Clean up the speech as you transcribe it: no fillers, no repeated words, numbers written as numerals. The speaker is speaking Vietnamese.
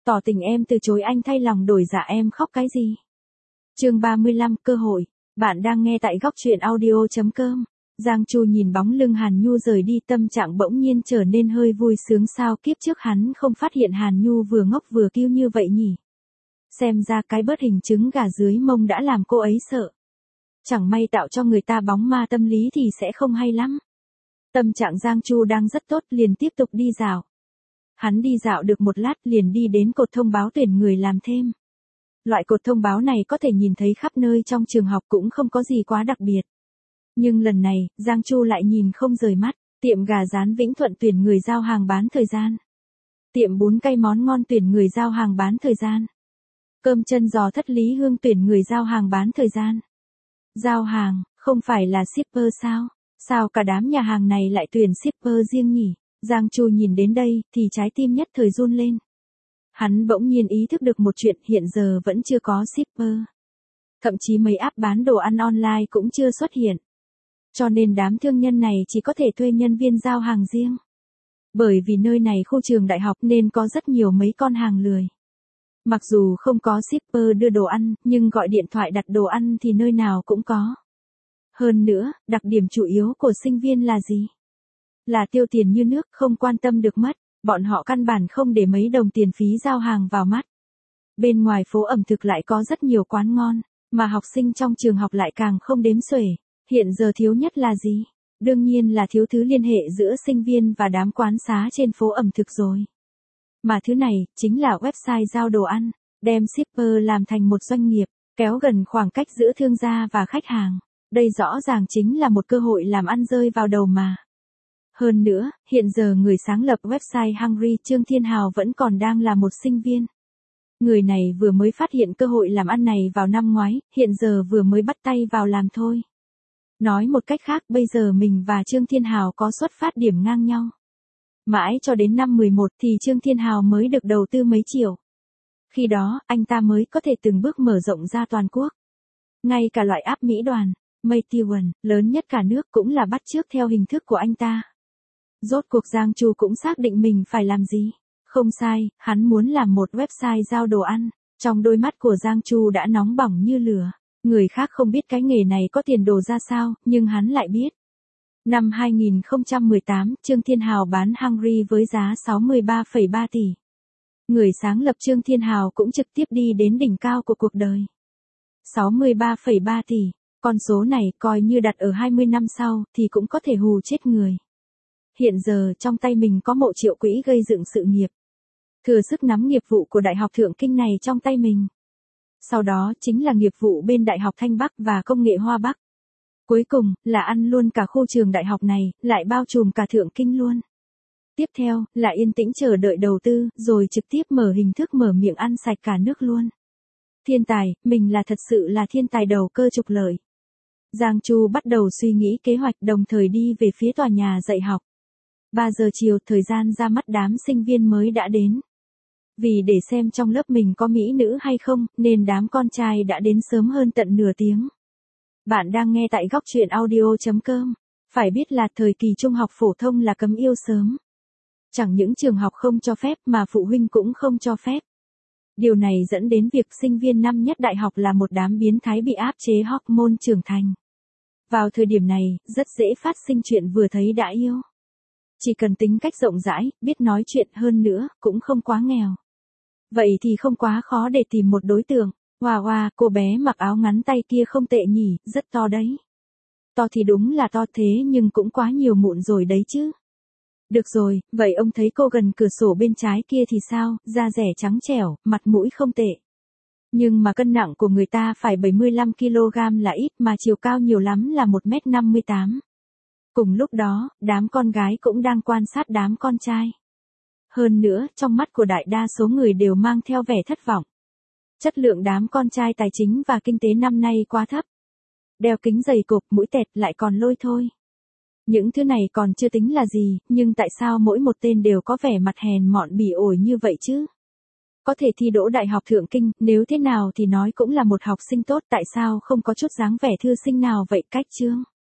Tỏ tình em từ chối anh thay lòng đổi dạ em khóc cái gì? Chương 35 cơ hội. Bạn đang nghe tại góc truyện audio.com. Giang Chu nhìn bóng lưng Hàn Nhu rời đi, tâm trạng bỗng nhiên trở nên hơi vui sướng. Sao kiếp trước hắn không phát hiện Hàn Nhu vừa ngốc vừa kiêu như vậy nhỉ? Xem ra cái bớt hình trứng gà dưới mông đã làm cô ấy sợ. Chẳng may tạo cho người ta bóng ma tâm lý thì sẽ không hay lắm. Tâm trạng Giang Chu đang rất tốt, liền tiếp tục đi dạo. Hắn đi dạo được một lát liền đi đến cột thông báo tuyển người làm thêm. Loại cột thông báo này có thể nhìn thấy khắp nơi trong trường học, cũng không có gì quá đặc biệt. Nhưng lần này, Giang Chu lại nhìn không rời mắt. Tiệm gà rán Vĩnh Thuận tuyển người giao hàng bán thời gian. Tiệm bún cay món ngon tuyển người giao hàng bán thời gian. Cơm chân giò Thất Lý Hương tuyển người giao hàng bán thời gian. Giao hàng, không phải là shipper sao? Sao cả đám nhà hàng này lại tuyển shipper riêng nhỉ? Giang Chu nhìn đến đây, thì trái tim nhất thời run lên. Hắn bỗng nhiên ý thức được một chuyện, hiện giờ vẫn chưa có shipper. Thậm chí mấy app bán đồ ăn online cũng chưa xuất hiện. Cho nên đám thương nhân này chỉ có thể thuê nhân viên giao hàng riêng. Bởi vì nơi này khu trường đại học nên có rất nhiều mấy con hàng lười. Mặc dù không có shipper đưa đồ ăn, nhưng gọi điện thoại đặt đồ ăn thì nơi nào cũng có. Hơn nữa, đặc điểm chủ yếu của sinh viên là gì? Là tiêu tiền như nước, không quan tâm được mất. Bọn họ căn bản không để mấy đồng tiền phí giao hàng vào mắt. Bên ngoài phố ẩm thực lại có rất nhiều quán ngon, mà học sinh trong trường học lại càng không đếm xuể. Hiện giờ thiếu nhất là gì? Đương nhiên là thiếu thứ liên hệ giữa sinh viên và đám quán xá trên phố ẩm thực rồi. Mà thứ này, chính là website giao đồ ăn, đem shipper làm thành một doanh nghiệp, kéo gần khoảng cách giữa thương gia và khách hàng. Đây rõ ràng chính là một cơ hội làm ăn rơi vào đầu mà. Hơn nữa, hiện giờ người sáng lập website Hungry Trương Thiên Hào vẫn còn đang là một sinh viên. Người này vừa mới phát hiện cơ hội làm ăn này vào năm ngoái, hiện giờ vừa mới bắt tay vào làm thôi. Nói một cách khác, bây giờ mình và Trương Thiên Hào có xuất phát điểm ngang nhau. Mãi cho đến năm 11 thì Trương Thiên Hào mới được đầu tư mấy triệu. Khi đó, anh ta mới có thể từng bước mở rộng ra toàn quốc. Ngay cả loại app Mỹ Đoàn, Meituan, lớn nhất cả nước cũng là bắt chước theo hình thức của anh ta. Rốt cuộc Giang Chu cũng xác định mình phải làm gì. Không sai, hắn muốn làm một website giao đồ ăn. Trong đôi mắt của Giang Chu đã nóng bỏng như lửa. Người khác không biết cái nghề này có tiền đồ ra sao, nhưng hắn lại biết. Năm 2018, Trương Thiên Hào bán Hungry với giá 63,3 tỷ. Người sáng lập Trương Thiên Hào cũng trực tiếp đi đến đỉnh cao của cuộc đời. 63,3 tỷ, con số này coi như đặt ở 20 năm sau thì cũng có thể hù chết người. Hiện giờ trong tay mình có 1 triệu quỹ gây dựng sự nghiệp. Thừa sức nắm nghiệp vụ của Đại học Thượng Kinh này trong tay mình. Sau đó chính là nghiệp vụ bên Đại học Thanh Bắc và Công nghệ Hoa Bắc. Cuối cùng là ăn luôn cả khu trường đại học này, lại bao trùm cả Thượng Kinh luôn. Tiếp theo là yên tĩnh chờ đợi đầu tư, rồi trực tiếp mở hình thức mở miệng ăn sạch cả nước luôn. Thiên tài, mình là thật sự là thiên tài đầu cơ trục lợi. Giang Chu bắt đầu suy nghĩ kế hoạch, đồng thời đi về phía tòa nhà dạy học. 3 giờ chiều, thời gian ra mắt đám sinh viên mới đã đến. Vì để xem trong lớp mình có mỹ nữ hay không, nên đám con trai đã đến sớm hơn tận nửa tiếng. Bạn đang nghe tại góc truyện audio.com. Phải biết là thời kỳ trung học phổ thông là cấm yêu sớm. Chẳng những trường học không cho phép mà phụ huynh cũng không cho phép. Điều này dẫn đến việc sinh viên năm nhất đại học là một đám biến thái bị áp chế hormone trưởng thành. Vào thời điểm này, rất dễ phát sinh chuyện vừa thấy đã yêu. Chỉ cần tính cách rộng rãi, biết nói chuyện, hơn nữa, cũng không quá nghèo. Vậy thì không quá khó để tìm một đối tượng. Wow, cô bé mặc áo ngắn tay kia không tệ nhỉ, rất to đấy. To thì đúng là to, thế nhưng cũng quá nhiều mụn rồi đấy chứ. Được rồi, vậy ông thấy cô gần cửa sổ bên trái kia thì sao, da rẻ trắng trẻo, mặt mũi không tệ. Nhưng mà cân nặng của người ta phải 75 kg là ít, mà chiều cao nhiều lắm là 1m58. Cùng lúc đó, đám con gái cũng đang quan sát đám con trai. Hơn nữa, trong mắt của đại đa số người đều mang theo vẻ thất vọng. Chất lượng đám con trai tài chính và kinh tế năm nay quá thấp. Đeo kính dày cộp, mũi tẹt lại còn lôi thôi. Những thứ này còn chưa tính là gì, nhưng tại sao mỗi một tên đều có vẻ mặt hèn mọn bỉ ổi như vậy chứ? Có thể thi đỗ Đại học Thượng Kinh, nếu thế nào thì nói cũng là một học sinh tốt, tại sao không có chút dáng vẻ thư sinh nào vậy? Cách chương